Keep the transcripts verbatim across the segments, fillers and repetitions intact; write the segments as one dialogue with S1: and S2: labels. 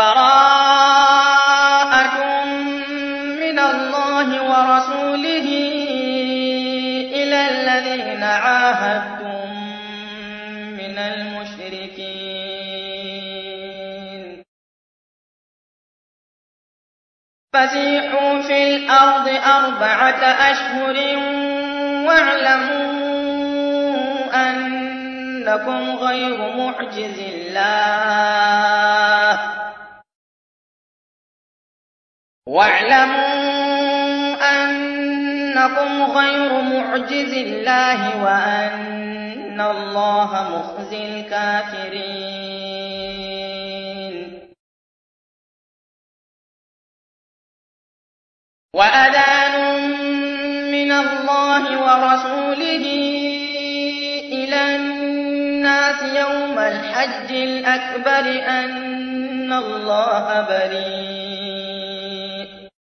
S1: بَرَاءَةٌ مِّنَ اللَّهِ وَرَسُولِهِ إِلَى الَّذِينَ عَاهَدتُّم مِّنَ الْمُشْرِكِينَ فَسِيحُوا فِي الْأَرْضِ أَرْبَعَةَ أَشْهُرٍ وَاعْلَمُوا أَنَّكُمْ غَيْرُ مُعْجِزِي اللَّهِ وَاعْلَمُوا أَنَّكُمْ غَيْرُ مُعْجِزِي اللَّهِ وَأَنَّ اللَّهَ مُخْزِي الْكَافِرِينَ وَأَذَانٌ مِّنَ اللَّهِ وَرَسُولِهِ إِلَى النَّاسِ يَوْمَ الْحَجِّ الْأَكْبَرِ أَنَّ اللَّهَ بَرِيءٌ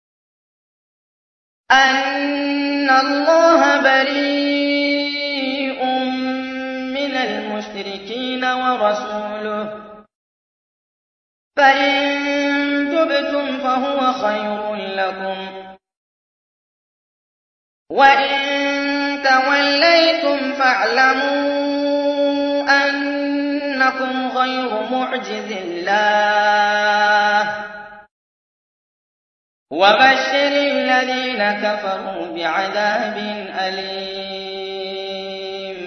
S1: أَنَّ اللَّهَ بَرِيءٌ مِّنَ الْمُشْرِكِينَ وَرَسُولُهُ ۚ فَإِن تُبْتُمْ فَهُوَ خَيْرٌ لَّكُمْ ۖ وَإِن تَوَلَّيْتُمْ فَاعْلَمُوا أَنَّكُمْ غَيْرُ مُعْجِزِي اللَّهِ ۗ وَبَشِّرِ الَّذِينَ كَفَرُوا بِعَذَابٍ أَلِيمٍ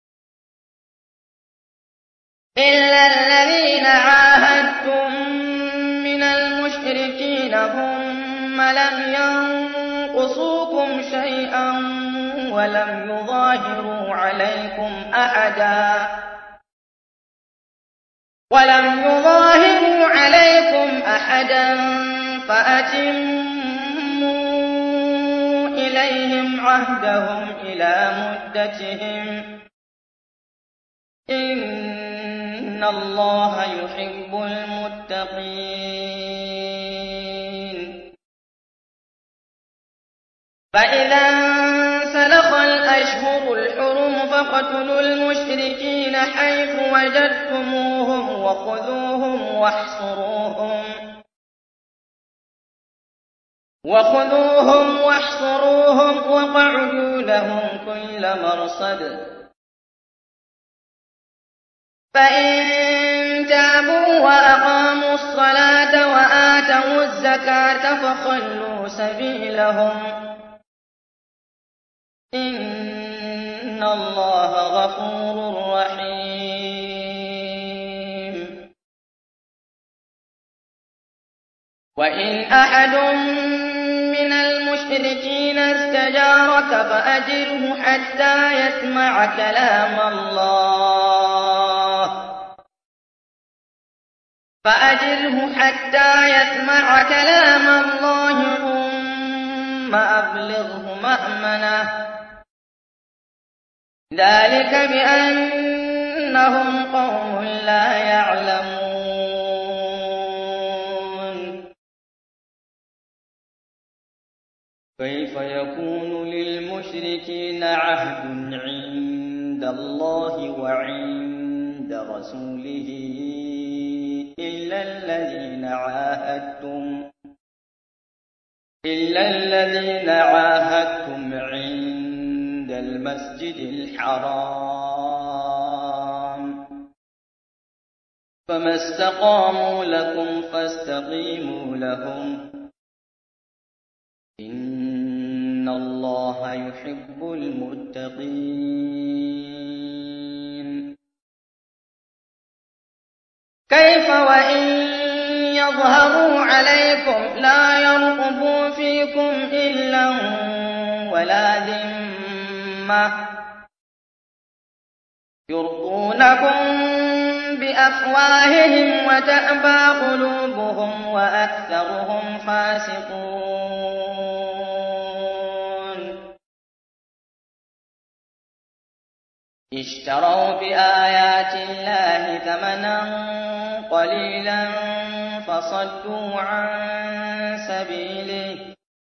S1: إِلَّا الَّذِينَ عَاهَدتُّم مِّنَ الْمُشْرِكِينَ ثُمَّ لَمْ يَنقُصُوكُمْ شَيْئًا وَلَمْ يُظَاهِرُوا عَلَيْكُمْ أَحَدًا وَلَمْ يُظَاهِرُوا عَلَيْكُمْ أَحَدًا فَأَتِمُّوا إِلَيْهِمْ عَهْدَهُمْ إِلَىٰ مُدَّتِهِمْ ۚ إِنَّ اللَّهَ يُحِبُّ الْمُتَّقِينَ فَإِذَا انسَلَخَ الْأَشْهُرُ الْحُرُمُ فَاقْتُلُوا الْمُشْرِكِينَ حَيْثُ وَجَدتُّمُوهُمْ وَخُذُوهُمْ وَاحْصُرُوهُمْ وَخُذُوهُمْ وَاحْصُرُوهُمْ وَاقْعُدُوا لَهُمْ كُلَّ مَرْصَدٍ ۚ فَإِن تَابُوا وَأَقَامُوا الصَّلَاةَ وَآتَوُا الزَّكَاةَ فَخَلُّوا سَبِيلَهُمْ ۚ إِنَّ اللَّهَ غَفُورٌ رَّحِيمٌ وَإِنْ أَحَدٌ مِّنَ الْمُشْرِكِينَ اسْتَجَارَكَ فَأَجِرْهُ حَتَّىٰ يَسْمَعَ كَلَامَ اللَّهِ فَأَجِرْهُ حَتَّىٰ يَسْمَعَ كَلَامَ اللَّهِ ثُمَّ أَبْلِغْهُ مَأْمَنَهُ ۚ ذَٰلِكَ بِأَنَّهُمْ قَوْمٌ لَّا يَعْلَمُونَ كَيْفَ يَكُونُ لِلْمُشْرِكِينَ عَهْدٌ عِندَ اللَّهِ وَعِندَ رَسُولِهِ إِلَّا الَّذِينَ عَاهَدتُّمْ إِلَّا الَّذِينَ عَاهَدتُّمْ عِندَ الْمَسْجِدِ الْحَرَامِ ۖ فَمَا اسْتَقَامُوا لَكُمْ فَاسْتَقِيمُوا لَهُمْ ۚ إِنَّ اللَّهَ يُحِبُّ الْمُتَّقِينَ كَيْفَ وَإِن يَظْهَرُوا عَلَيْكُمْ لَا يَرْقُبُوا فِيكُمْ إِلًّا وَلَا ذِمَّةً يُرْضُونَكُم بِأَفْوَاهِهِمْ وَتَأْبَىٰ قُلُوبُهُمْ وَأَكْثَرُهُمْ فَاسِقُونَ اشْتَرَوْا بِآيَاتِ اللَّهِ ثَمَنًا قَلِيلًا فَصَدُّوا عَن سَبِيلِهِ ۚ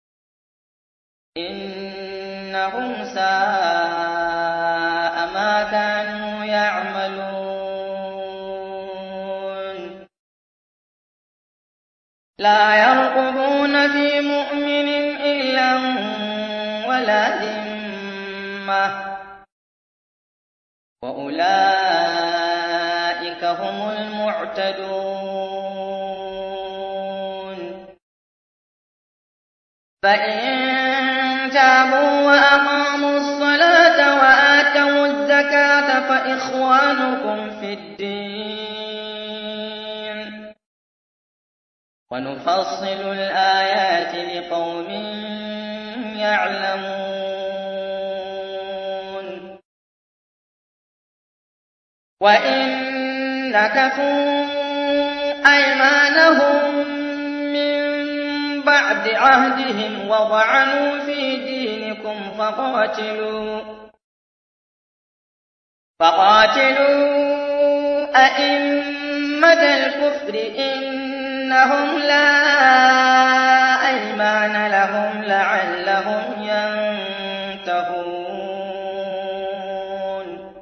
S1: إِنَّهُمْ سَاءَ مَا كَانُوا يَعْمَلُونَ لا يرقبون في مؤمن إلا ولا ذمة وأولئك هم المعتدون فإن تابوا وأقاموا الصلاة وآتوا الزكاة فإخوانكم في الدين ونفصل الآيات لقوم يعلمون وإن نكثوا أيمانهم من بعد عهدهم وطعنوا في دينكم فقاتلوا فقاتلوا أئمة الكفر إنهم لا أيمان لهم لعلهم ينتهون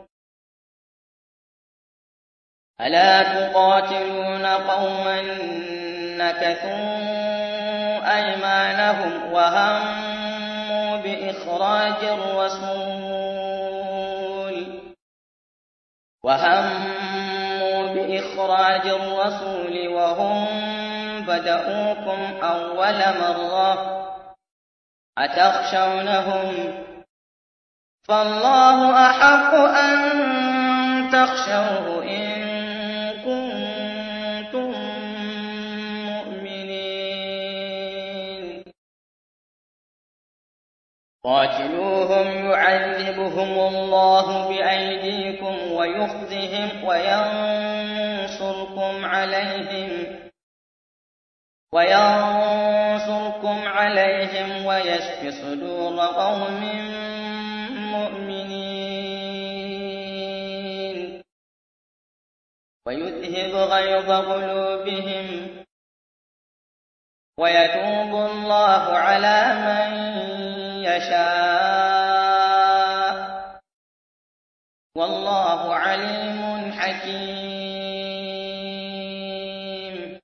S1: ألا تقاتلون قوما نكثوا أيمانهم وهموا بإخراج الرسول وهموا بإخراج الرسول وهم بدؤوكم أول مرة أتخشونهم فالله أحق أن تخشوه إن كنتم مؤمنين قاتلوهم يعذبهم الله بأيديكم ويخزهم وينصركم عليهم وينصركم عليهم ويشف صدور قوم مؤمنين ويذهب غيظ قلوبهم ويتوب الله على من يشاء والله عليم حكيم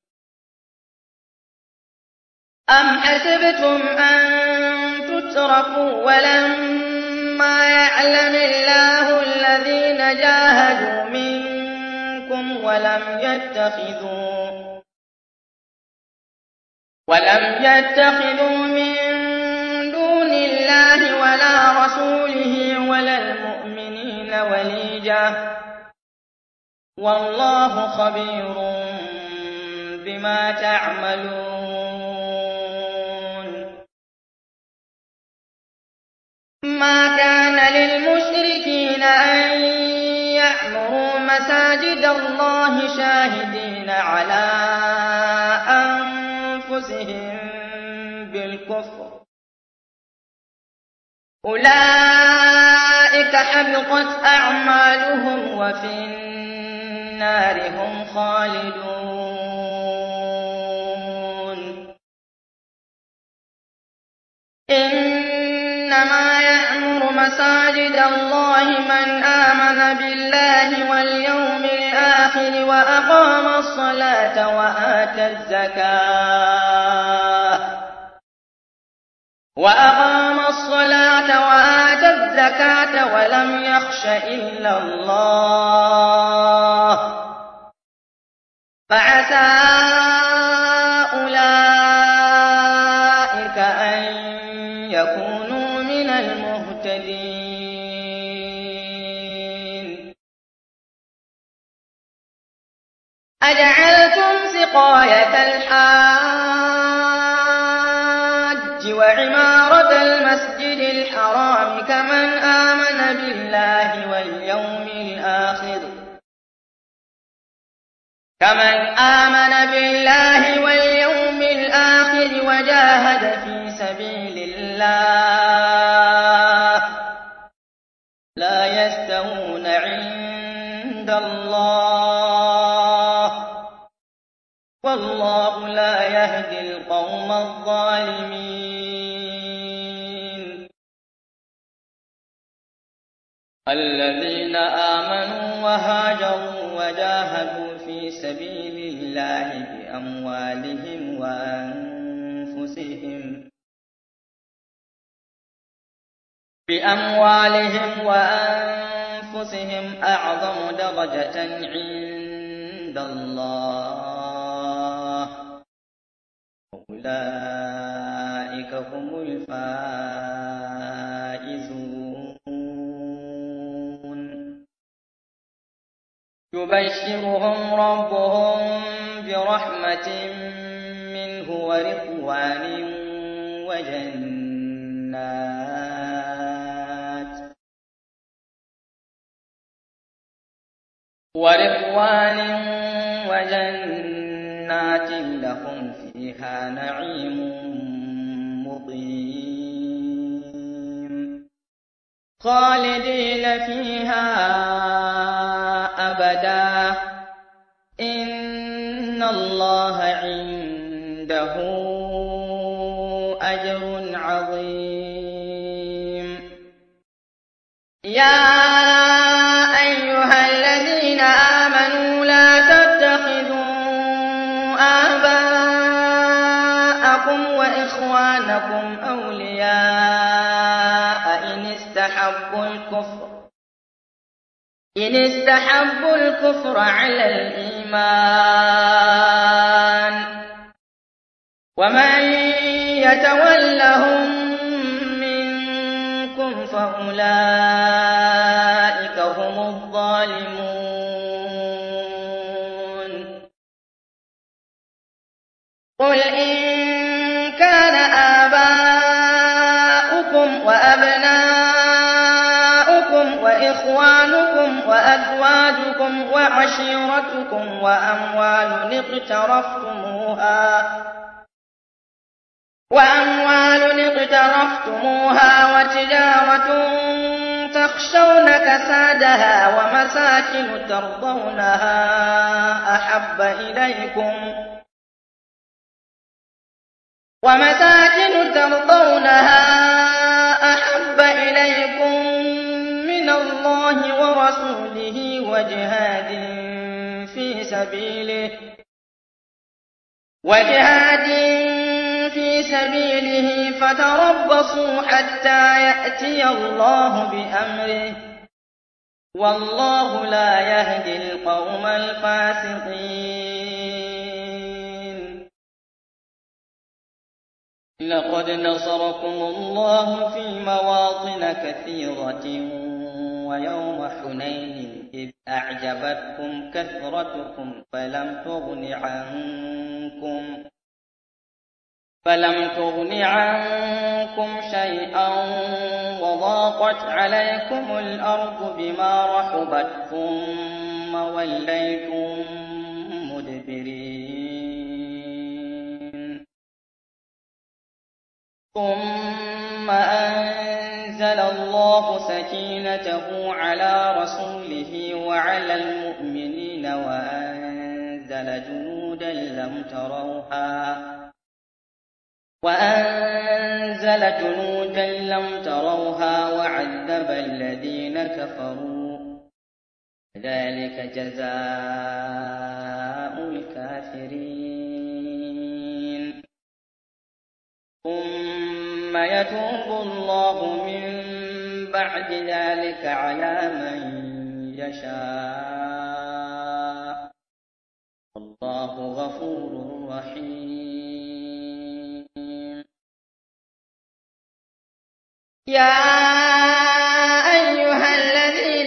S1: أم حسبتم أن تتركوا ولما يعلم الله الذين جاهدوا منكم ولم يتخذوا ولم يتخذوا من دون الله ولا رسوله ولا المؤمنين وليجا والله خبير بما تعملون ما كان للمشركين أن يعمروا مساجد الله شاهدين على أنفسهم بالكفر أولئك حبطت أعمالهم وفي النار هم خالدون إنما يعمر مساجد الله من آمن بالله واليوم الآخر وأقام الصلاة وآتى الزكاة وأقام الصلاة وآتى الزكاة ولم يخش إلا الله فعسى أولئك أن يكونوا من المهتدين أجعلتم سقاية الحاج وعمارة المسجد الحرام كمن آمن بالله واليوم الآخر كمن آمن بالله واليوم الآخر وجاهد في سبيل الله لا يستوون عند الله والله لا يهدي القوم الظالمين الذين آمنوا وهاجروا وجاهدوا في سبيل الله بأموالهم وأنفسهم بأموالهم وأنفسهم أعظم درجة عند الله أولئك هم الفائزون يبشرهم ربهم برحمة منه ورضوان وجنات ورضوان وجنات لهم فيها نعيم مقيم خالدين فيها أبدا إن الله عنده أجر عظيم يا أيها الذين آمنوا لا تتخذوا آباءكم وإخوانكم أولياء إن استحبوا الكفر إن استحبوا الكفر على الإيمان ومن يتولهم منكم فأولئك هم الظالمون قل إن كان آباؤكم وأبناؤكم وإخوانكم وأزواجكم وعشيرتكم وأموال اقترفتموها وأموال اقترفتموها وتجارة تخشون كسادها ومساكن ترضونها أحب إليكم ومساكن ترضونها أحب إليكم من الله ورسوله وجهاد في سبيله وجهاد في سبيله فتربصوا حتى يأتي الله بأمره والله لا يهدي القوم الفاسقين لقد نصركم الله في مواطن كثيرة ويوم حنين إذ أعجبتكم كثرتكم فلم تغن عنكم فلم تغن عنكم شيئا وضاقت عليكم الأرض بما رحبت ثم وليتم مدبرين ثم أنزل الله سكينته على رسوله وعلى المؤمنين وأنزل جنودا لم تروها وأنزل جنودا لم تروها وعذب الذين كفروا ذلك جزاء الكافرين ثم يتوب الله من بعد ذلك على من يشاء والله غفور رحيم يا أيها الذين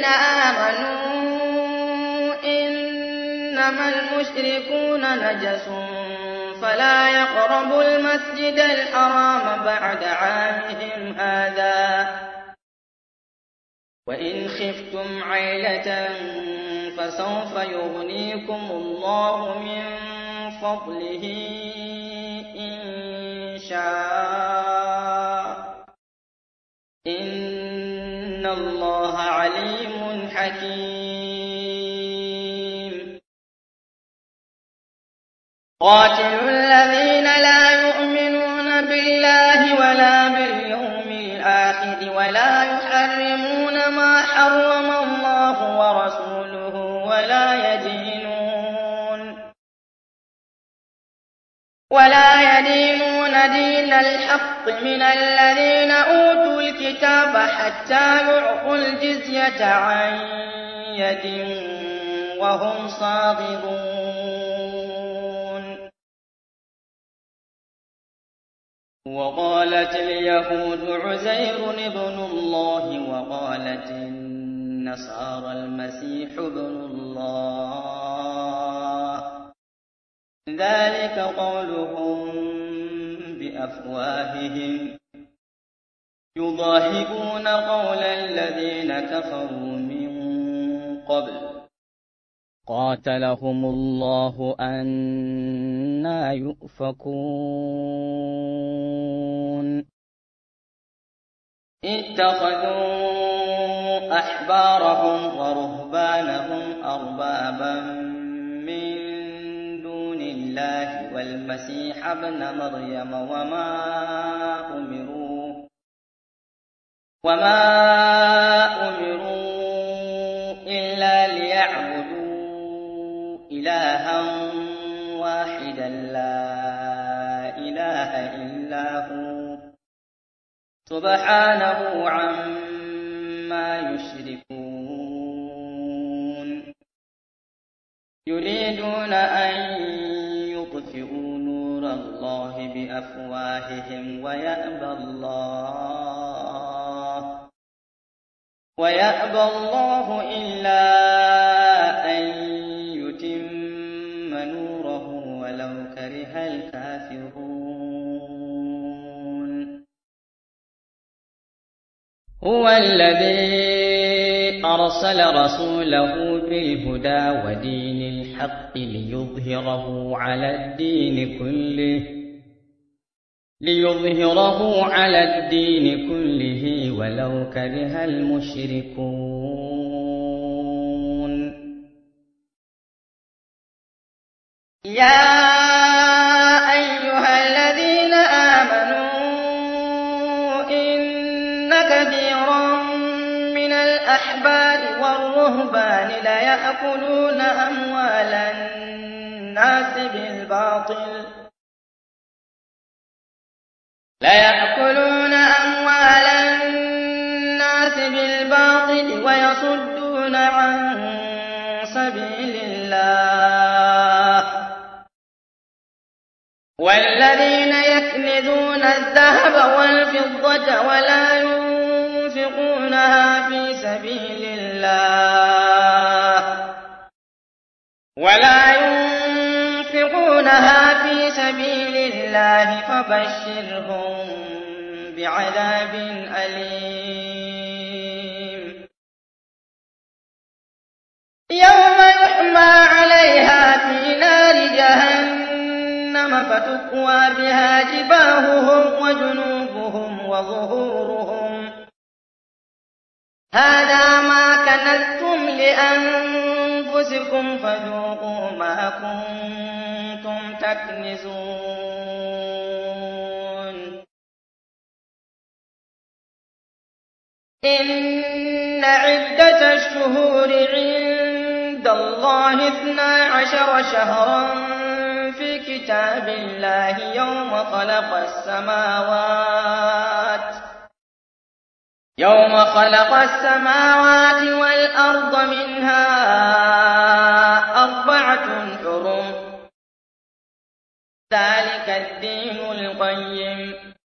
S1: آمنوا إنما المشركون نجس فلا يقربوا المسجد الحرام بعد عامهم هذا وإن خفتم عيلة فسوف يغنيكم الله من فضله إن شاء إن الله عليم حكيم قاتلوا الذين لا يؤمنون بالله ولا باليوم الآخر ولا يحرمون ما حرم الله ورسوله ولا يدينون ولا يدينون دين الحق من الذين أوتوا الكتاب حتى يعطوا الجزية عن يد وهم صاغرون. وقالت اليهود عزير ابن الله وقالت النصارى المسيح ابن الله، ذلك قولهم بأفواههم يضاهئون قول الذين كفروا من قبل قاتلهم الله أنى يؤفكون. اتخذوا أحبارهم ورهبانهم أربابا من دون الله والمسيح ابن مريم وما أمروا وما أمروا إلا ليعبدوا إلها واحدا لا إله إلا هو سبحانه عما يشركون. يريدون أن يطفئوا نور الله بأفواههم ويأبى الله ويأبى الله إلا أن يتم نوره ولو كره الكافرون. هو الذي أرسل رسوله بالهدى ودين الحق ليظهره على الدين كله ليظهره على الدين كله ولو كره المشركون. يا أيها الذين آمنوا إن كثيرا من الأحبار والرهبان ليأكلون أموال الناس بالباطل ليأكلون أموال الناس بالباطل ويصدون عن سبيل الله. والذين يكنزون الذهب والفضة ولا ينفقونها في سبيل الله ولا ينفقونها في سبيل الله فبشرهم بعذاب أليم. يوم يحمى عليها في نار جهنم فتكوى بها جباههم وجنوبهم وظهورهم هذا ما كنزتم لأنفسكم فذوقوا ما كنتم تكنزون. إن عدة الشهور عند الله اثنا عشر شهرا في كتاب الله يوم خلق السماوات يوم خلق السماوات والأرض منها أربعة حرم ذلك الدين القيم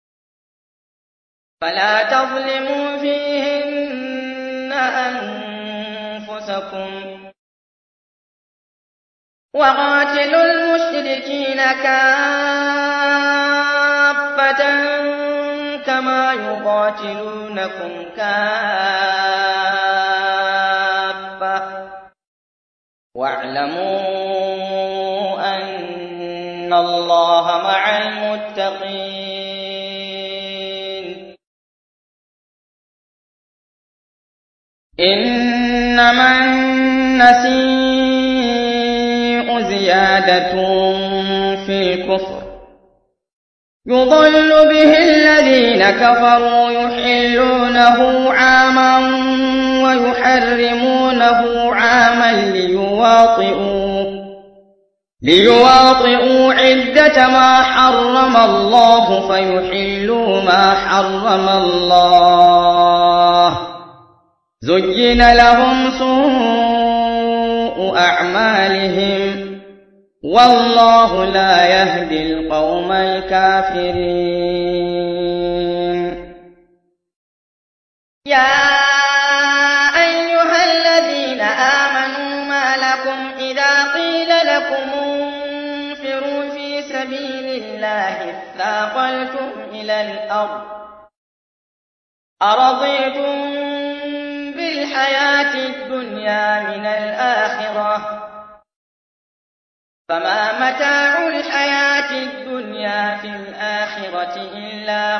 S1: فلا تظلموا فيهن أنفسكم وقاتلوا المشركين كافة كما يقاتلونكم كافة واعلموا أن الله مع المتقين. إنما النسيء زيادة في الكفر يضل به الذين كفروا يحلونه عاما ويحرمونه عاما ليواطئوا ليواطئوا عدة ما حرم الله فيحلوا ما حرم الله زين لهم سوء أعمالهم والله لا يهدي القوم الكافرين.
S2: يا أيها الذين آمنوا ما لكم إذا قيل لكم انفروا في سبيل الله اثاقلتم إلى الأرض أرضيتم بالحياة الدنيا من الآخرة فما متاع الحياة الدنيا في الآخرة إلا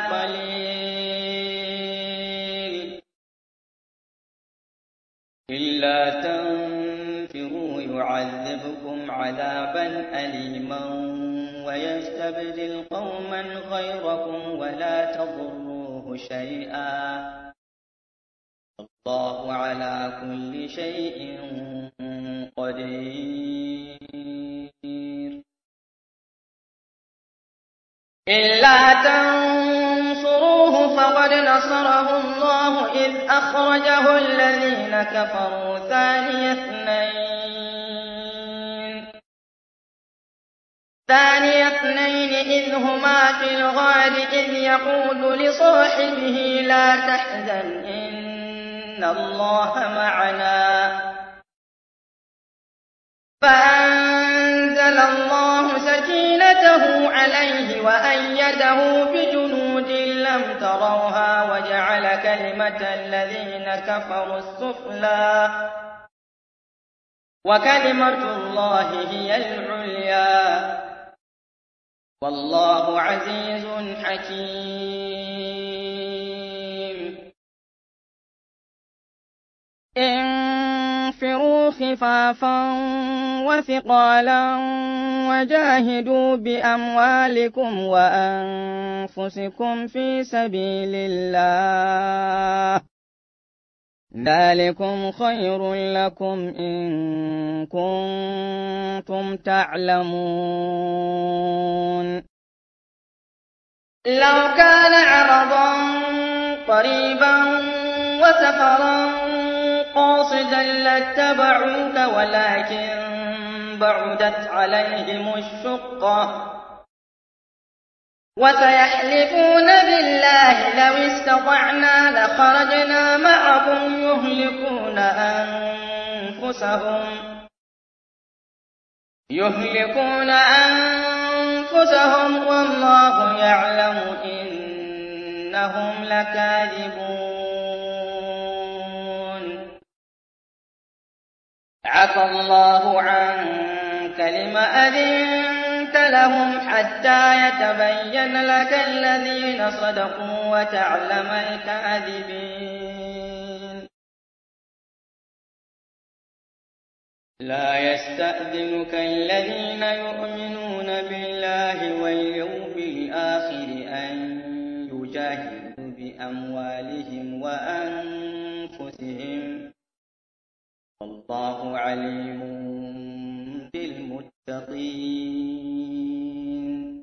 S2: قليل. إلا تنفروا يعذبكم عذابا أليما ويستبدل قوما غيركم ولا تضروه شيئا الله على كل شيء قدير. إلا تنصروه فقد نصره الله إذ أخرجه الذين كفروا ثاني اثنين ثاني اثنين إذ هما في الغار إذ يقول لصاحبه لا تحزن إن الله معنا فأنزل الله سكينته عليه وأيده بجنود لم تروها وجعل كلمة الذين كفروا السفلى وكلمة الله هي العليا والله عزيز حكيم. انفروا خفافا وثقالا وجاهدوا بأموالكم وأنفسكم في سبيل الله ذلكم خير لكم إن كنتم تعلمون. لو كان عرضا قريبا وسفرا قاصدا لاتبعوك ولكن بعدت عليهم الشقة وسيحلفون بالله لو استطعنا لخرجنا معكم يهلكون أنفسهم يهلكون أنفسهم والله يعلم إنهم لكاذبون. عفى الله عنك لما أذنت لهم حتى يتبين لك الذين صدقوا وتعلم الكاذبين. لا يستأذنك الذين يؤمنون بالله واليوم الآخر أن يجاهدوا بأموالهم وأنفسهم والله عليم بالمتقين.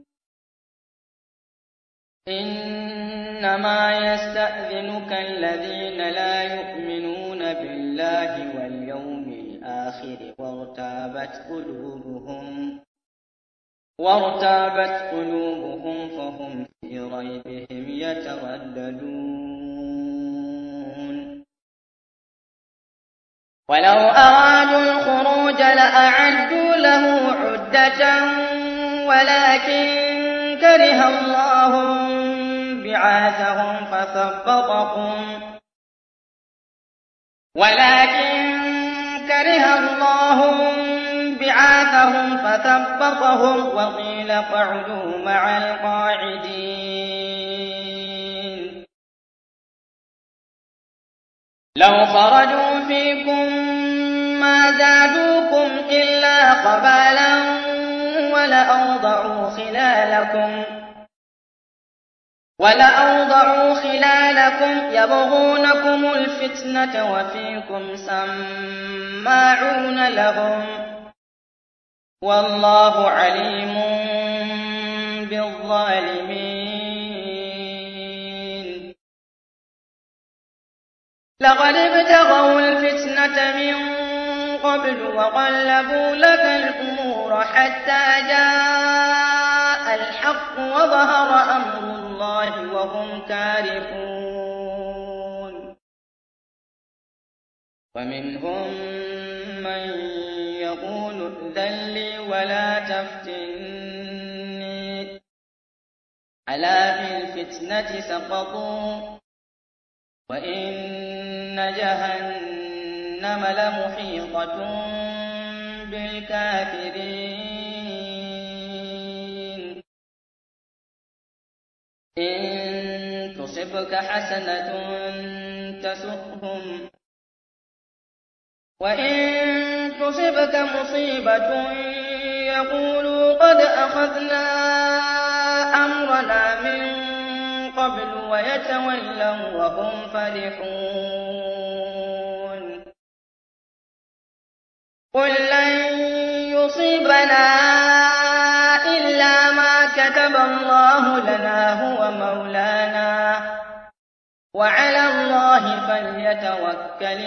S2: إنما يستأذنك الذين لا يؤمنون بالله واليوم الآخر وارتابت قلوبهم وارتابت قلوبهم فهم في ريبهم يترددون. ولو أرادوا الخروج لأعدوا له عدة ولكن كره الله بعاثهم فثبطهم ولكن كره الله بعاثهم فثبطهم وقيل اقعدوا مع القاعدين. لو خرجوا فيكم ما زادوكم إلا قبالا ولأوضعوا خلالكم ولأوضعوا خلالكم يبغونكم الفتنة وفيكم سماعون لهم
S1: والله عليم بالظالمين. لقد ابتغوا الفتنة من قبل وقلبوا لك الأمور حتى جاء الحق وظهر أمر الله وهم كارهون. ومنهم من يقول ائذن لي ولا تفتني، ألا في الفتنة سقطوا وإن جهنم لمحيطة بالكافرين. إن تصبك حسنة تسؤهم وإن تصبك مصيبة يقولوا قد أخذنا أمرنا من قبل ويتولوا وهم فرحون. قل لن يصيبنا إلا ما كتب الله لنا هو مولانا وعلى الله فليتوكل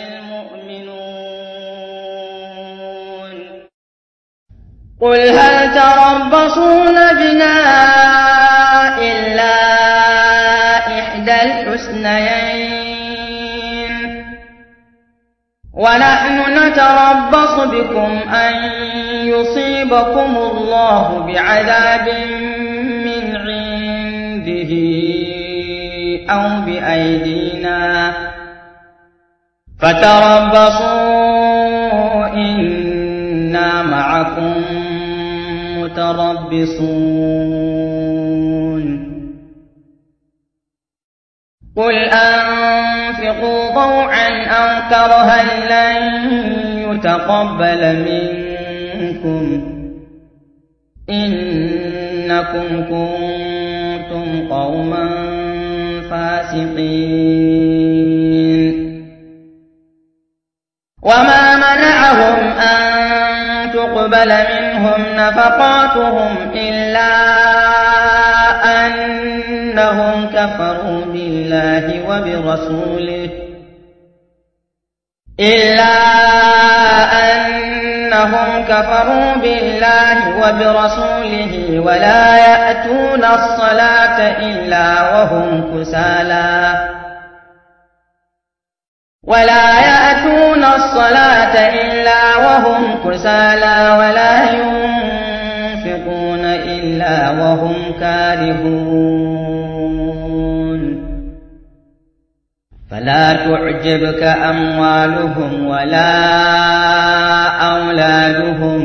S1: المؤمنون. قل هل تربصون بنا إلا إحدى الحسنيين ونحن نتربص بكم أن يصيبكم الله بعذاب من عنده أو بأيدينا فتربصوا إنا معكم متربصون. قل أنفقوا طوعا أو كرها لن يتقبل منكم إنكم كنتم قوما فاسقين. وما منعهم أن تقبل منهم نفقاتهم إلا أنهم كفروا بالله وبرسوله إلا أنهم كفروا بالله وبرسوله ولا يأتون الصلاة إلا وهم كسالى ولا يأتون الصلاة إلا وهم كسالى ولا ينفقون إلا وهم كارهون. فلا تعجبك أموالهم ولا أولادهم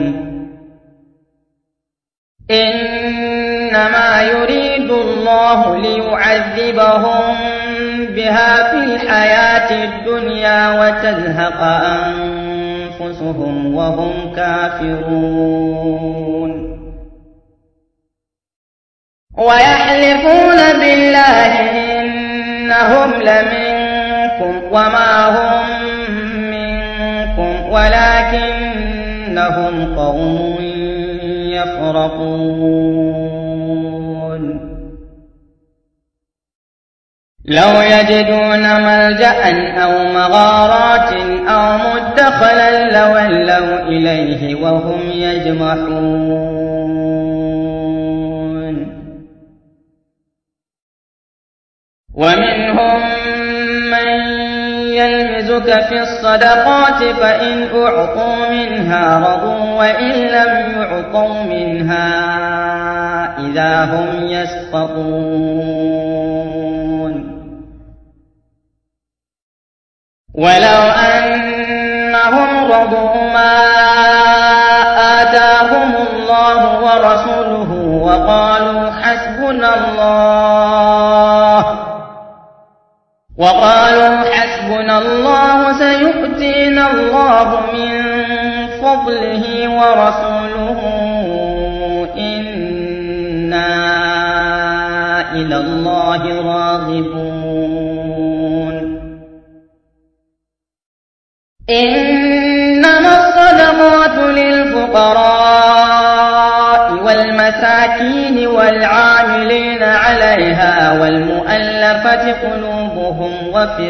S1: إنما يريد الله ليعذبهم بها في الحياة الدنيا وتزهق أنفسهم وهم كافرون. ويحلفون بالله إنهم لمنكم وما هم منكم ولكنهم قوم يفرقون. لو يجدون ملجأ أو مغارات أو مدخلا لولوا إليه وهم يجمحون. ومنهم من يلمزك في الصدقات فإن أعطوا منها رضوا وإن لم يعطوا منها إذا هم يسخطون. ولو أنهم رضوا ما آتاهم الله ورسوله وقالوا حسبنا الله وقالوا حسبنا الله سيؤتينا الله من فضله ورسوله إنا إلى الله راغبون. إنما الصدقات للفقراء والمساكين والعاملين عليها والمؤلفة قلوبهم وفي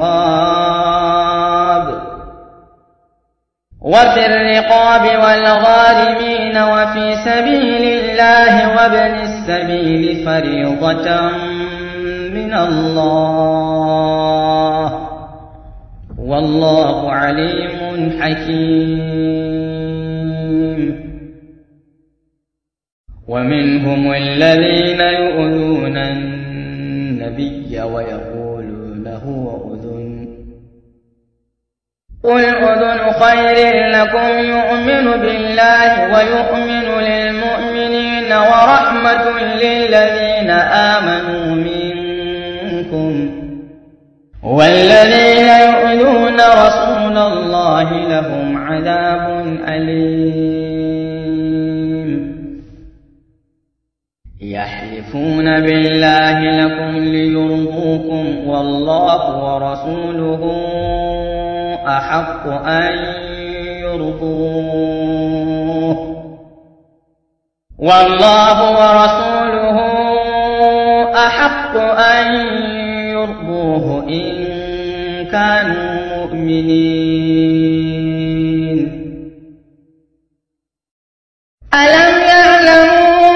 S1: الرقاب وفي الرقاب والغارمين وفي سبيل الله وابن السبيل فريضة من الله والله عليم حكيم. ومنهم الذين يؤذون النبي ويقولون هو أذن قل أذن خير لكم يؤمن بالله ويؤمن للمؤمنين ورحمة للذين آمنوا منكم والذين يؤذون رسول الله لهم عذاب أليم. يحلفون بالله لكم ليرضوكم والله ورسوله أحق أن يرضوه والله ورسوله أحق أن يرضوه إن كانوا مؤمنين. ألم يعلموا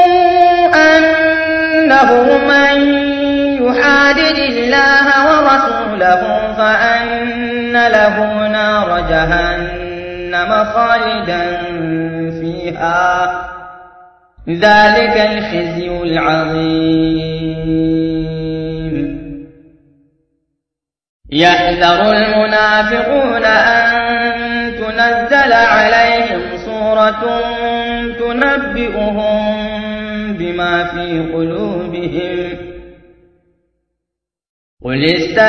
S1: أنه من يحادد الله ورسوله فأن له نار جهنم خالدا فيها ذلك الخزي العظيم. يحذر المنافقون أن تنزل عليهم سورة تنبئهم بما في قلوبهم قل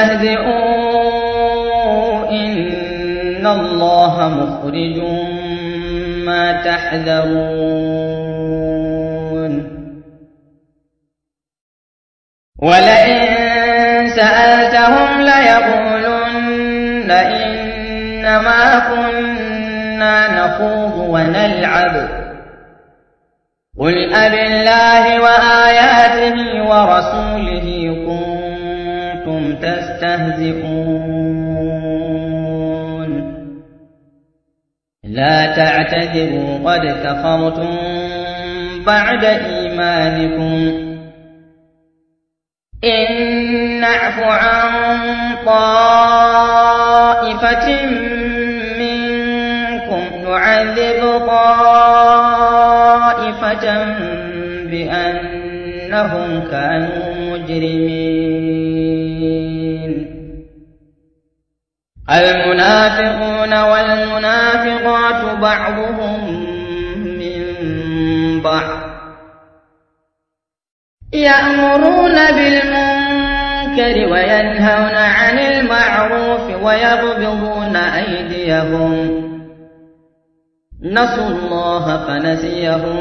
S1: استهزئوا إن الله مخرج ما تحذرون. ولئن سألتهم ليقولن إنما كنا نخوض ونلعب قل أبالله وآياته ورسوله كنتم تستهزئون لا تعتذروا قد كفرتم بعد إيمانكم إن نعف عن طائفة منكم نعذب طائفة بأنهم كانوا مجرمين. المنافقون والمنافقات بعضهم من بعض يأمرون بالمنكر وينهون عن المعروف ويغضضون أيديهم نسوا الله فنسيهم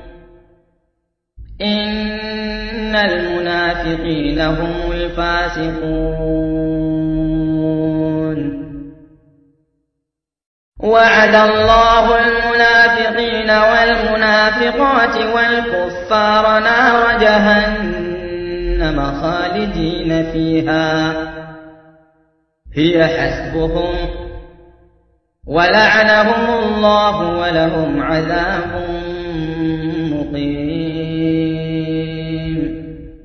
S1: إن المنافقين هم الفاسقون. وعد الله المنافقين والمنافقات والكفار نار جهنم خالدين فيها هي حسبهم ولعنهم الله ولهم عذاب مقيم.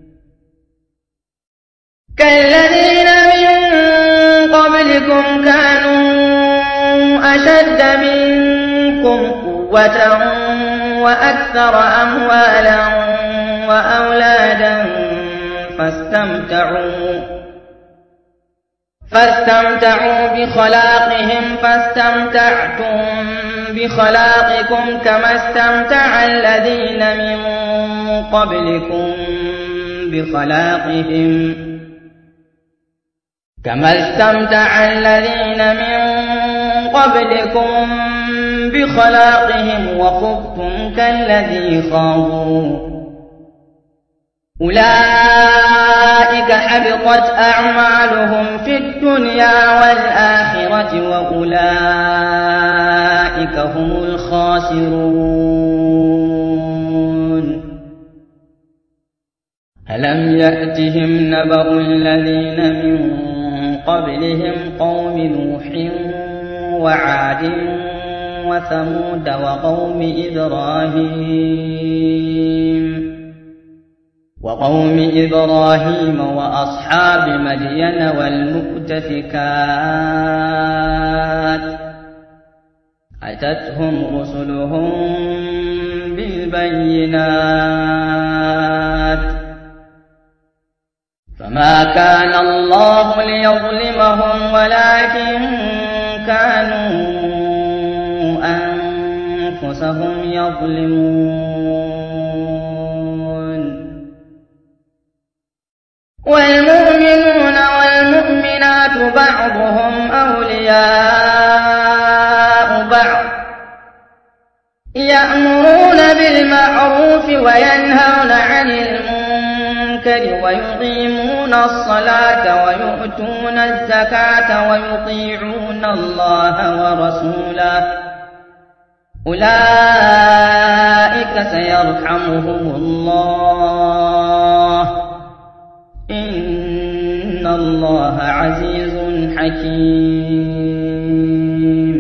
S1: كالذين من قبلكم كانوا أشد منكم قوة وأكثر أموالا وأولادا فاستمتعوا فاستمتعوا بخلاقهم فاستمتعتم بخلاقكم كما استمتع الذين من قبلكم بخلاقهم كما استمتع الذين من قبلكم بخلاقهم وخضتم كالذي خاضوا أولئك حبطت أعمالهم في الدنيا والآخرة وأولئك هم الخاسرون. ألم يأتهم نبأ الذين من قبلهم قوم نوح وعاد وثمود وقوم إبراهيم وقوم إبراهيم وأصحاب مدين والمؤتفكات أتتهم رسلهم بالبينات فما كان الله ليظلمهم ولكن كانوا أنفسهم يظلمون والمؤمنون والمؤمنات بعضهم أولياء بعض يأمرون بالمعروف وينهون عن المنكر ويقيمون الصلاة ويؤتون الزكاة ويطيعون الله ورسوله أولئك سيرحمهم الله إن الله عزيز حكيم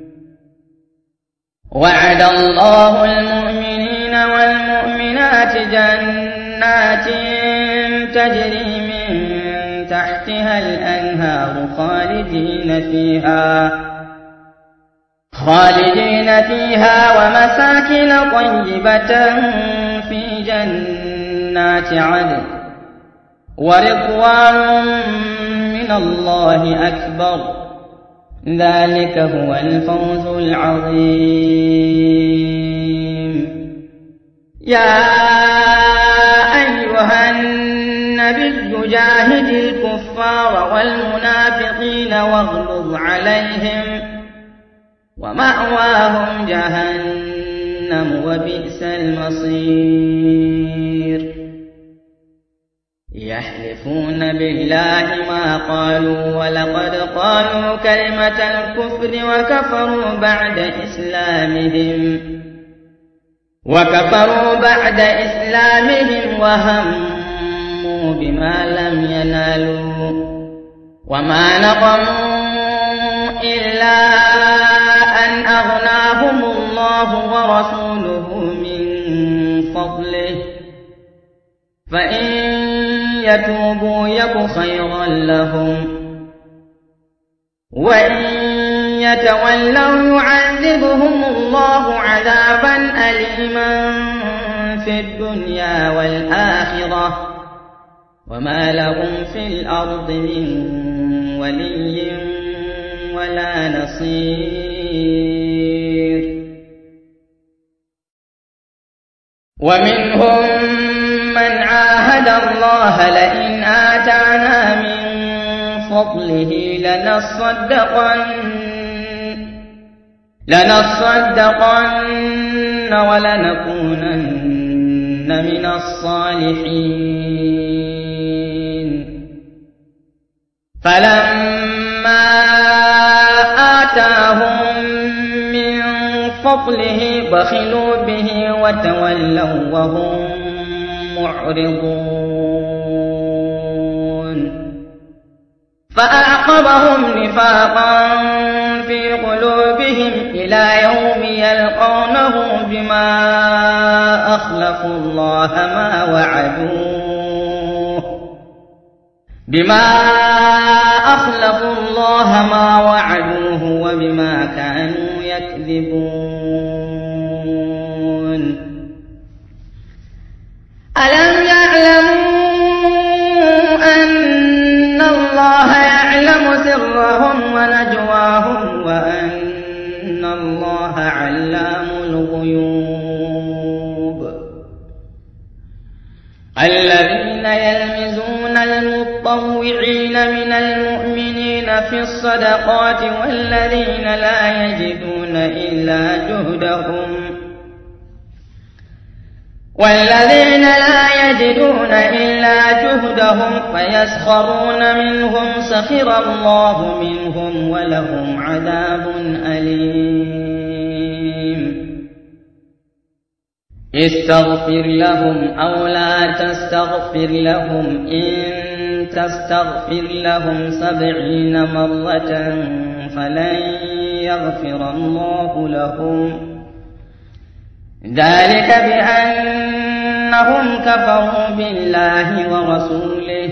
S1: وعد الله المؤمنين والمؤمنات جنات تجري من تحتها الأنهار خالدين فيها خالدين فيها ومساكن طيبة في جنات عدن ورضوان من الله أكبر ذلك هو الفوز العظيم يا أيها النبي جاهد الكفار والمنافقين واغلظ عليهم ومأواهم جهنم وبئس المصير يحلفون بالله ما قالوا ولقد قالوا كلمة الكفر وكفروا بعد إسلامهم وكفروا بعد إسلامهم وهموا بما لم ينالوا وما نقموا إلا أن أغناهم الله ورسوله من فضله فإن يتوبوا يك خيرا لهم وإن يتولوا يعذبهم الله عذابا أليما في الدنيا والآخرة وما لهم في الأرض من ولي ولا نصير ومنهم من عاهد الله لئن آتانا من فضله لنصدقن لنصدقن ولنكونن من الصالحين فلما آتاهم من فضله بخلوا به وتولوا وهم معرضون فأعقبهم نفاقا في قلوبهم إلى يوم يلقونه بما أخلفوا الله ما وعدوه بما أخلفوا الله ما وعدوه وبما كانوا يكذبون ألم يعلموا أن الله يعلم سرهم ونجواهم وأن الله علام الغيوب الذين يلمزون المطوعين من المؤمنين في الصدقات والذين لا يجدون إلا جهدهم والذين لا يجدون إلا جهدهم فيسخرون منهم سخر الله منهم ولهم عذاب أليم استغفر لهم أو لا تستغفر لهم إن تستغفر لهم سبعين مرة فلن يغفر الله لهم ذلك بأنهم كفروا بالله ورسوله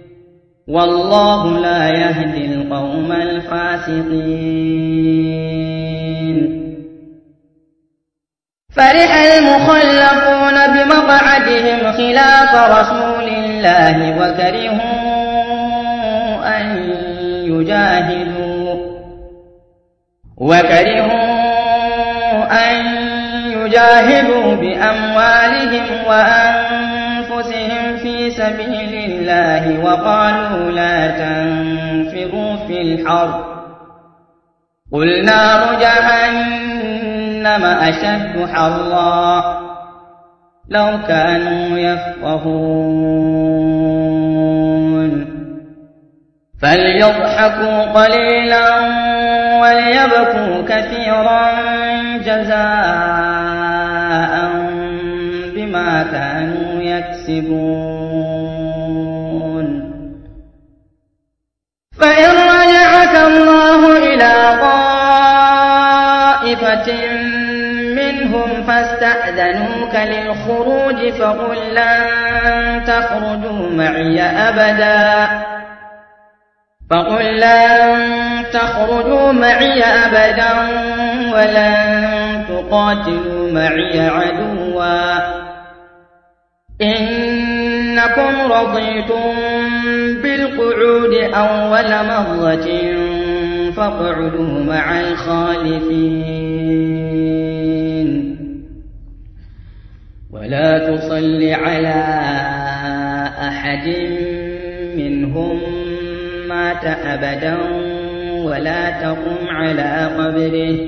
S1: والله لا يهدي القوم الفاسقين. فرح المخلفون بمقعدهم خلاف رسول الله وكرهوا أن يجاهدوا وكرهوا أن يجاهدوا بأموالهم وأنفسهم في سبيل الله وقالوا لا تنفروا في الحرب قل نار جهنم أشد حرا لو كانوا يفقهون فليضحكوا قليلا وليبكوا كثيرا جزاء بما كانوا يكسبون. فإن رجعك الله إلى طائفة منهم فاستأذنوك للخروج فقل لن تخرجوا معي أبدا فقل لن تخرجوا معي أبدا ولن تقاتلوا معي عدوا إنكم رضيتم بالقعود أول مرة فاقعدوا مع الخالفين ولا تصل على أحد منهم مات أبدا ولا تقم على قبره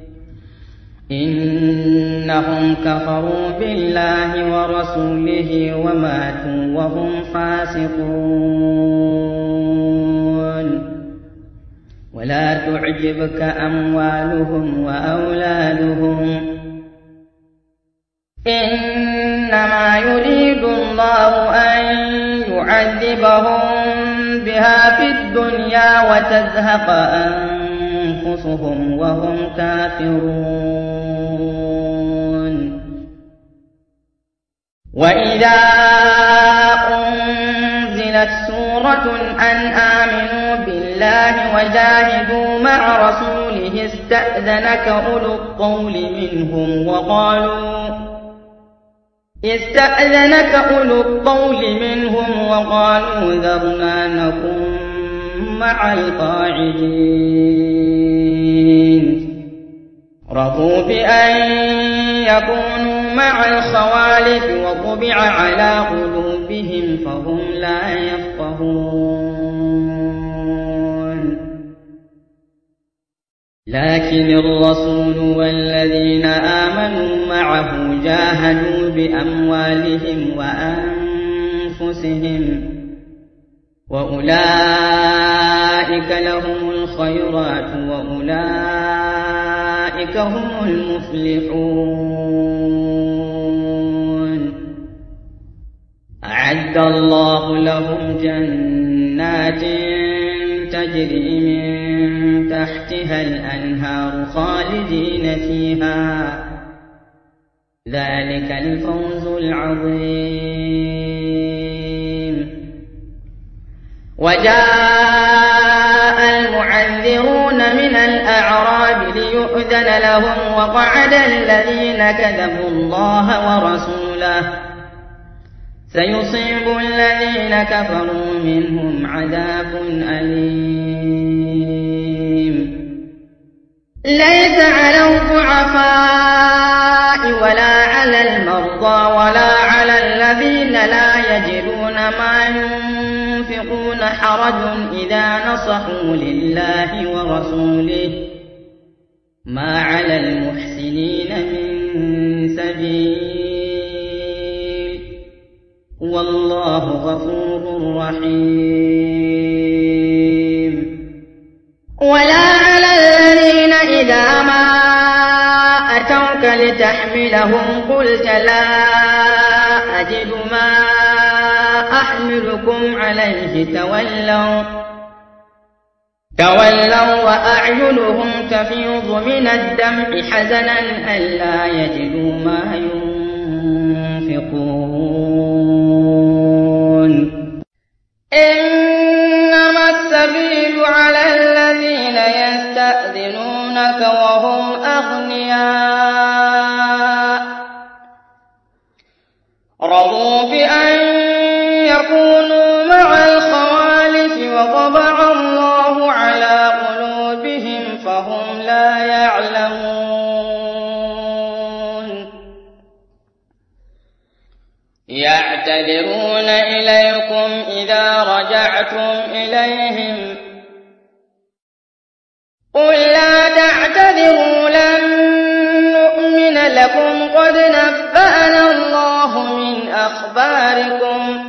S1: إنهم كفروا بالله ورسوله وماتوا وهم فاسقون. ولا تعجبك أموالهم وأولادهم إنما يريد الله أن يعذبهم بها في الدنيا وتزهق أنفسهم وهم كافرون. وإذا أنزلت سورة أن آمنوا بالله وجاهدوا مع رسوله استأذنك أولو الطول منهم وقالوا استأذنك أولو الطول منهم وقالوا ذرنا نكن مع القاعدين رضوا بأن يكونوا مع الخوالف وطبع على قلوبهم فهم لا يفقهون. لكن الرسول والذين آمنوا معه جاهدوا بأموالهم وأنفسهم وأولئك لهم الخيرات وأولئك هم المفلحون. أعد الله لهم جنات تجري من تحتها الأنهار خالدين فيها ذلك الفوز العظيم. وجاء المعذرون من الأعراب ليؤذن لهم وقعد الذين كذبوا الله ورسوله سيصيب الذين كفروا منهم عذاب أليم. ليس على الضعفاء ولا على المرضى ولا على الذين لا يجدون ما ينفقون حرج إذا نصحوا لله ورسوله ما على المحسنين من سبيل والله غفور رحيم. ولا على الذين إذا ما أتوك لتحملهم ليتهم قلت لا أجد ما أحملكم عليه تولوا تولوا وأعينهم تفيض من الدمع حزنا ألا يجدوا ما ينفقون إنما السبيل على الذين يستأذنونك وهم أغنياء رضوا بأن يكونوا مع الخوالف وطبع الله على قلوبهم فهم لا يعلمون يعتذرون إليكم إذا رجعتم إليهم قل لا تعتذروا لن نؤمن لكم قد نبأنا الله من أخباركم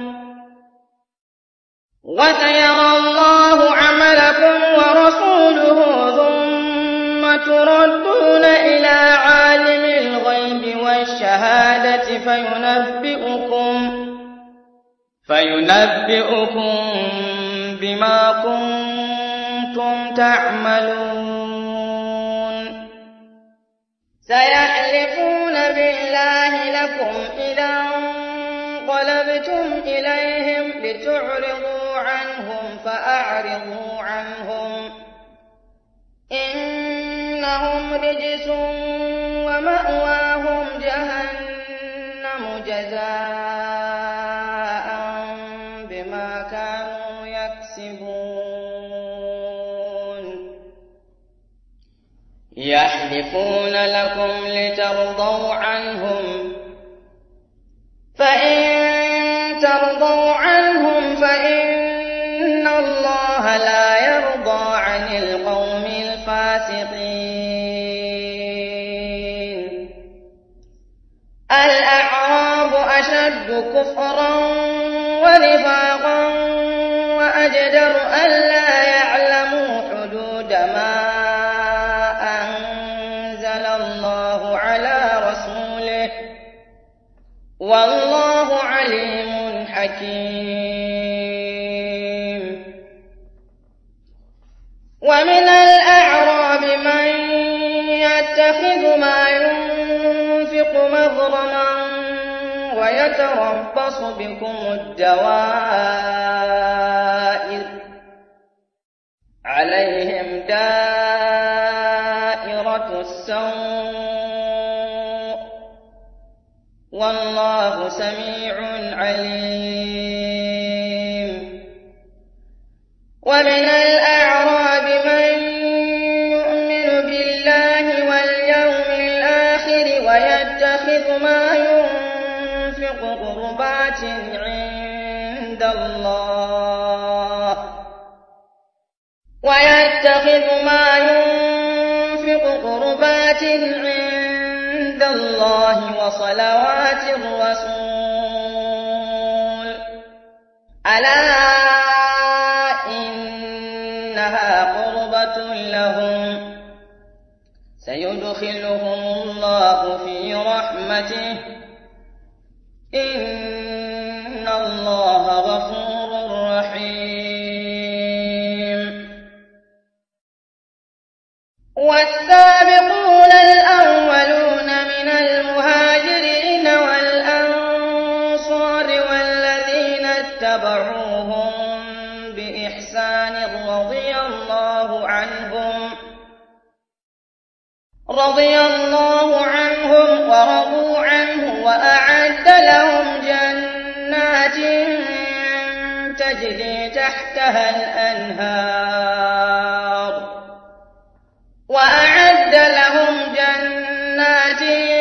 S1: وسيرى الله عملكم ورسوله ثم تردون إلى عالم الغيب والشهادة فينبئكم فينبئكم بما كنتم تعملون سيحلفون بالله لكم إذا انقلبتم إليهم لتعرضوا عنهم فأعرضوا عنهم إنهم رجس ومأواهم جهنم جزاء بما كانوا يكسبون يحلفون لكم لترضوا عنهم فإن ترضوا عنهم فإن الله لا يرضى عن القوم الفاسقين الأعراب أشد كفرا ونفاقا وأجدر ألا يعلموا حدود ما أنزل الله على رسوله والله عليم حكيم ومن الأعراب من يتخذ ما ينفق مغرما ويتربص بكم الدوائر عليهم دائرة السوء والله سميع عليم ومن الأعراب من يؤمن بالله واليوم الآخر ويتخذ ما ينفق قربات عند الله ويتخذ ما ينفق قربات عند الله وصلوات الرسول ألا إنها قربة لهم سيدخلهم الله في رحمته إن الله غفور رحيم والسابقون الأولون من المهاجرين والأنصار والذين اتبعوهم بإحسان رضي الله عنهم رضي الله عنهم ورضوا عنه وأعد لهم جنات تجري تحتها الأنهار وأعد لهم جنات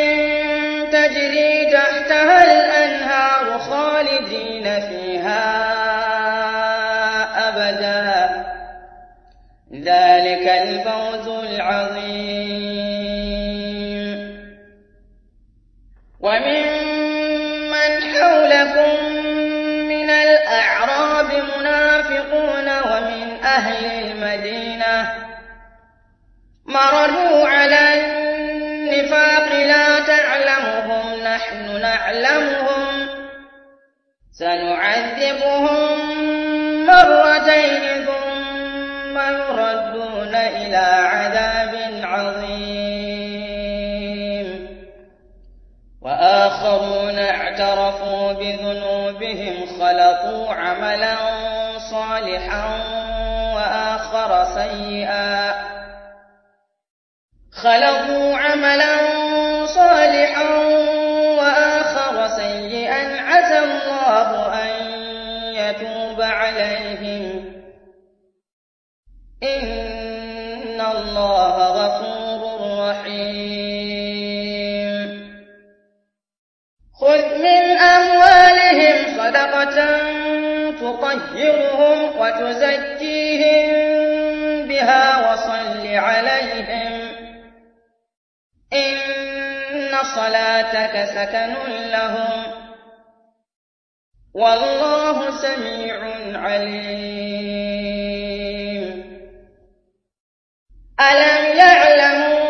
S1: تجري تحتها الأنهار خالدين فيها أبدا ذلك الفوز العظيم وممن حولكم من الأعراب منافقون ومن أهل المدينة مرضوا على النفاق لا تعلمهم نعلمهم سنعذبهم مرتين ثم يردون إلى عذاب عظيم وآخرون اعترفوا بذنوبهم خلقوا عملا صالحا وآخر سيئا خلقوا عملا صالحا وآخر سيئا عسى الله أن يتوب عليهم إن الله غفور رحيم خذ من أموالهم صدقة تطهرهم وتزكيهم بها وصل عليهم إن صلاتك سكن لهم والله سميع عليم ألم يعلموا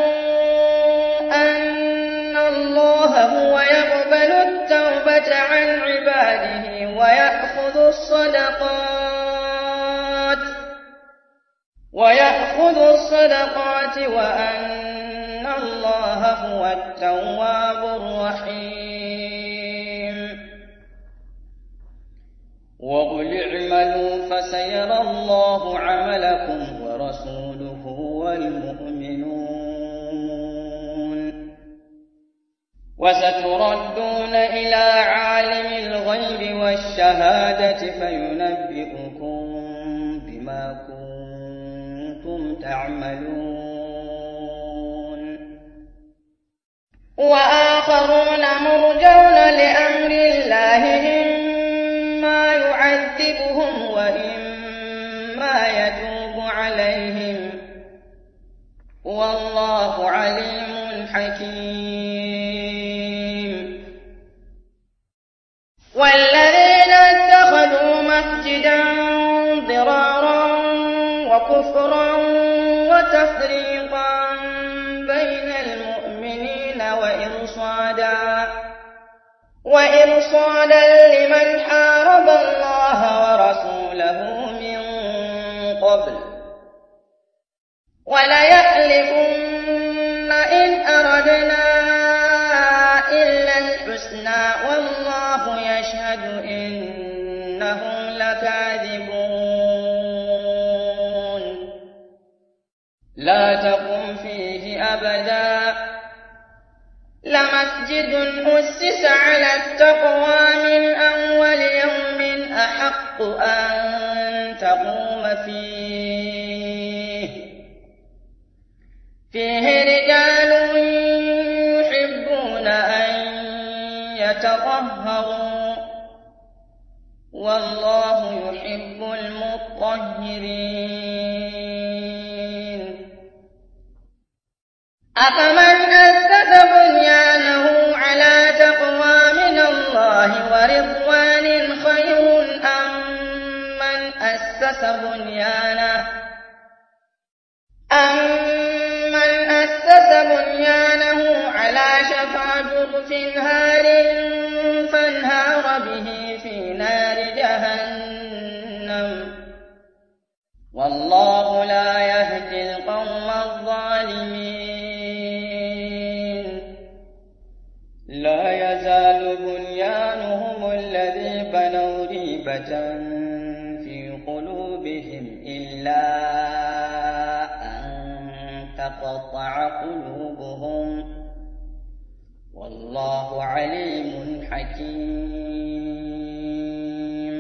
S1: أن الله هو يقبل التوبة عن عباده ويأخذ الصدقات ويأخذ الصدقات وأن الله هو التواب الرحيم وقل اعملوا فسيرى الله عملكم ورسوله والمؤمنون وستردون إلى عالم الغيب والشهادة فينبئكم بما كنتم تعملون وآخرون مرجون لأمر الله إما يعذبهم وإما يتوب عليهم والله عليم حكيم والذين اتخذوا مسجدا ضرارا وكفرا وتفريقا بين المؤمنين وإرصادا وإرصادا لمن حارب الله ورسوله من قبل وليحلفن إن أردنا إلا الحسنى والله يشهد إنهم لكاذبون لا تقم فيه أبدا لمسجد أسس على التقوى من أول يوم أحق أن تقوم فيه فيه رجال يحبون أن يتطهروا والله يحب المطهرين أفمن أسس بنيانه على تقوى من الله ورضوان خير أم من أسس بنيانه أمن أسس بنيانه على شفا جرف هار فانهار به في نار جهنم والله لا يهدي القوم الظالمين لا يزال بنيانهم الذي بنوا ريبة في قلوبهم إلا تقطع قلوبهم والله عليم حكيم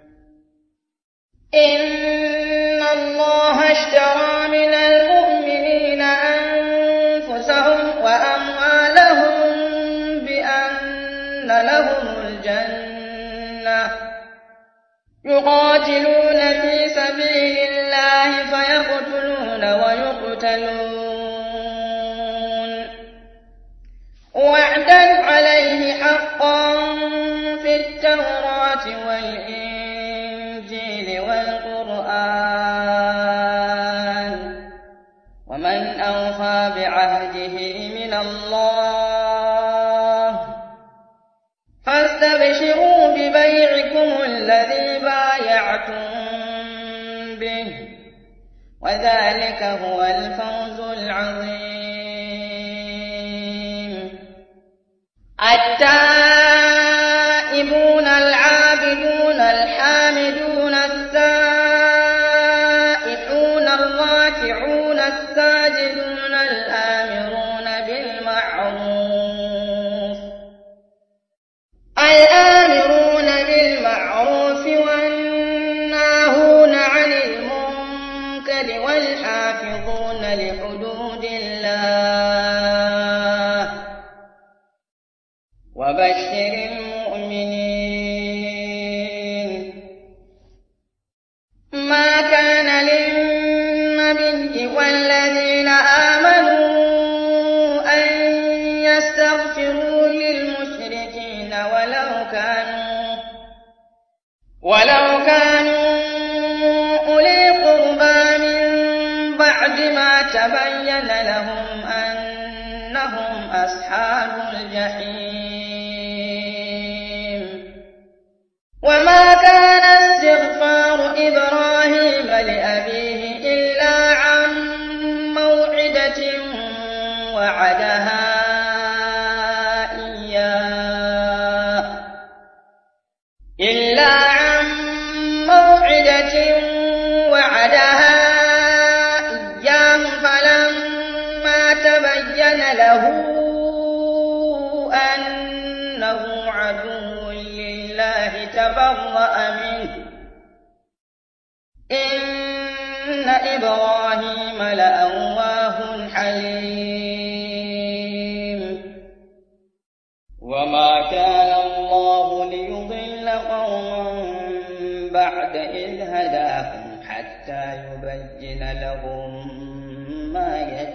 S1: إن الله اشترى من المؤمنين أنفسهم وأموالهم بأن لهم الجنة يقاتلون في سبيل الله فيقتلون ويقتلون وعدا عليه حقا في التوراة والإنجيل والقرآن ومن أوفى بعهده من الله استمتعتم به وذلك هو الفوز العظيم. التائبون العابدون الحامدون السائحون الراكعون الساجدون الآمرون بالمعروف الآمرون بالمعروف والناهون عن المنكر والحافظون لحدود الله وبشر المؤمنين. ما كان للنبي والذين آمنوا أن يستغفروا للمشركين ولو كانوا ولو كانوا أولي قربى من بعد ما تبين لهم أنهم أصحاب الجحيم. وما كان استغفار إبراهيم لأبيه إلا عن موعدة وعدها إياه إلا عن موعدة وعدها إياه فلما تبين له أنه عدو لله تبرأ منه إن إبراهيم لأواه حليم. وما كان الله ليضل قوما بعد إذ هداهم حتى يبين لهم ما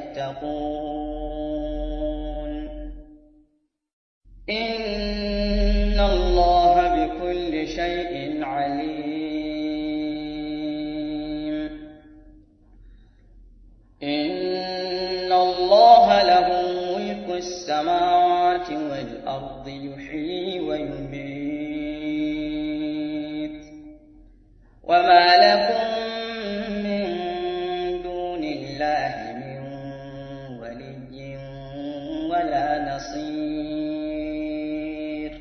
S1: يتقون إن الله بكل شيء عليم. إن الله له ملك السماوات والأرض يحيي ويميت وما لكم من دون الله من ولي ولا نصير.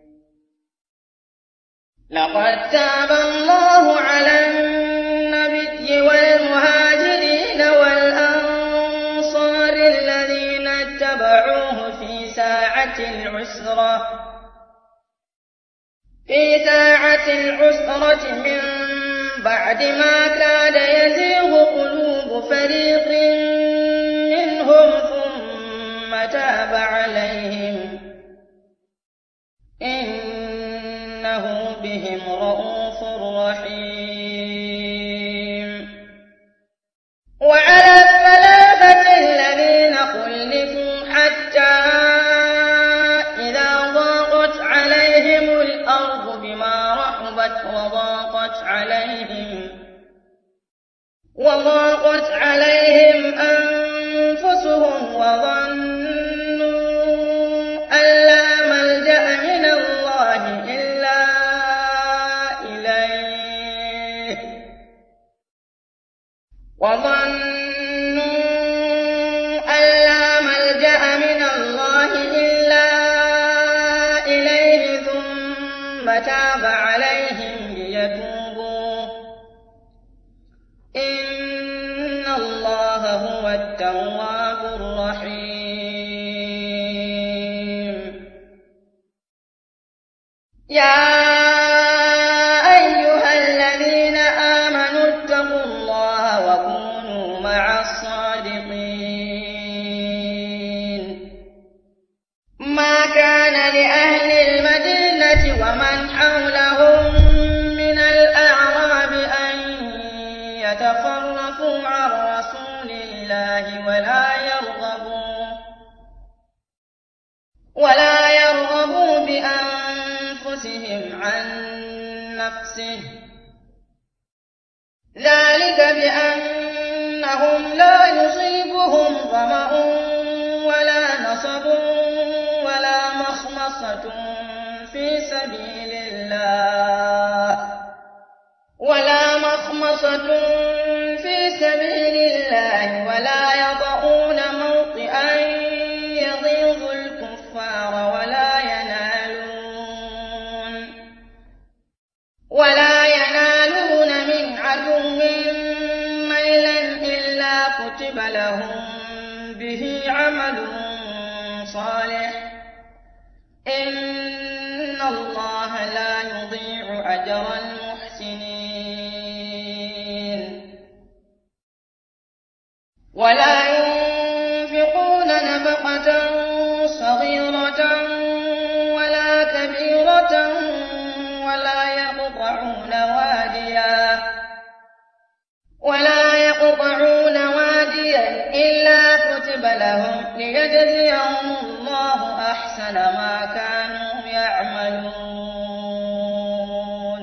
S1: لقد تاب الله على النبي والمهاجرين والأنصار الذين اتبعوه في ساعة العسرة في ساعة العسرة من بعد ما كاد يزيغ قلوب فريق منهم ثم تاب عليهم إنه بهم رءوف رحيم. وعلى الثلاثة الذين خلفوا حتى إذا ضاقت عليهم الأرض بما رحبت وضاقت عليهم وضاقت عليهم أنفسهم وظنوا أن لا ملجأ من الله إلا إليه وظنوا أن لا ملجأ من الله إلا إليه ثم تاب عليهم ليتوبوا إن الله هو التواب الرحيم. يا أيها الذين آمنوا اتقوا الله وكونوا مع الصادقين. ما كان لأهل المدينة ومن حولهم من الأعراب أن يتفرقوا عن رسول الله ولا يرغبوا ولا يرغبوا بأنفسهم عن نفسه ذلك بأنهم لا يصيبهم ظمأ ولا نصب ولا مخمصة في سبيل الله ولا ولا ينالون من عدو نيلا إلا كتب لهم به عمل صالح إن الله لا يضيع أجر المحسنين ولا ينفقون نفقة صغيرة ولا كبيرة ولا يقطعون واديا ولا يقطعون واديا إلا كتب لهم ليجزيهم الله أحسن ما كانوا يعملون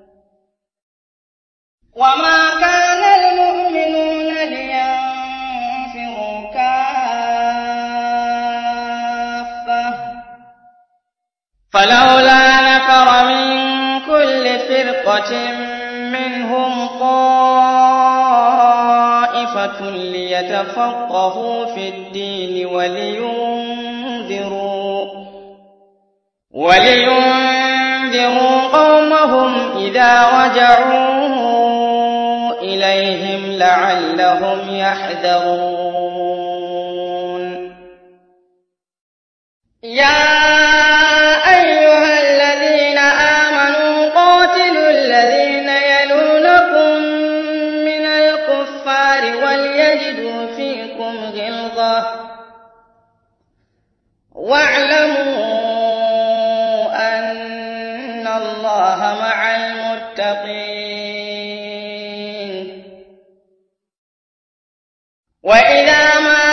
S1: وما كان المؤمنون لينفروا كافة فلولا نفر من كل فرقة منهم طائفة ليتفقهوا في الدين ولينذروا ولينذروا قومهم إذا رجعوا إليهم لعلهم يحذرون يا أيها الذين آمنوا قاتلوا الذين يلونكم من الكفار وليجدوا فيكم غلظة واعلموا أن الله مع المتقين وإذا ما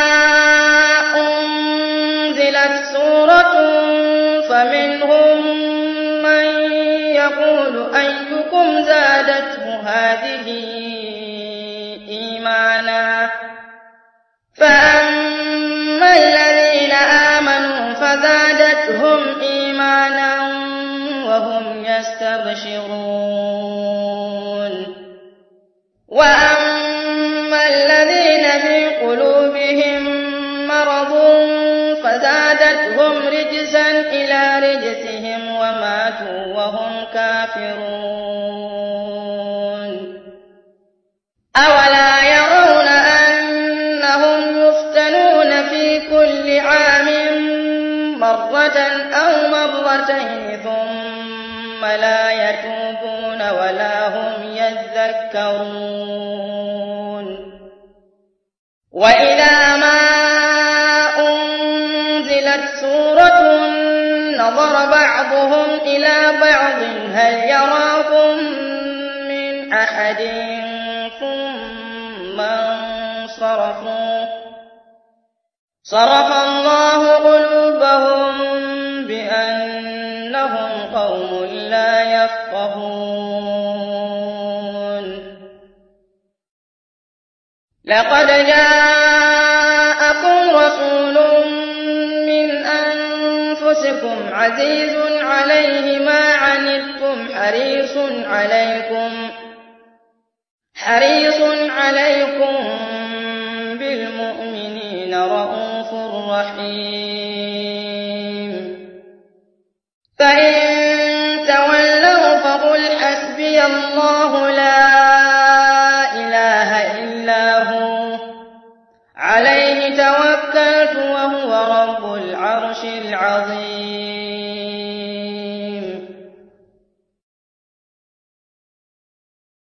S1: أنزلت سورة فمنهم من يقول أيكم زادته هذه إيمانا فأما الذين آمنوا فزادتهم إيمانا وهم يستبشرون وأما الذين في قلوبهم مرض فزادتهم رجسا إلى رجسهم وماتوا وهم كافرون أولا يرون أنهم يفتنون في كل عام مرة أو مرتين ثم لا يتوبون ولا هم يذكرون وإذا ما أنزلت سورة نظر بعضهم إلى بعض هل يراكم من أحد ثم انصرفوا صرف الله قلوبهم بأنهم قوم لا يفقهون لقد جاءكم رسول من أنفسكم عزيز عليه ما عنتم حريص عليكم حريص عليكم بالمؤمنين رؤوف رحيم فإن تولوا فقل حسبي الله لا